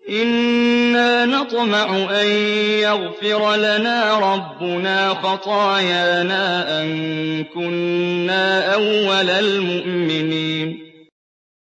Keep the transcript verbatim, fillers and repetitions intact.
إِنَّا نَطْمَعُ أَن يَغْفِرَ لَنَا رَبُّنَا خَطَايَانَا أَن كُنَّا أَوَّلَ الْمُؤْمِنِينَ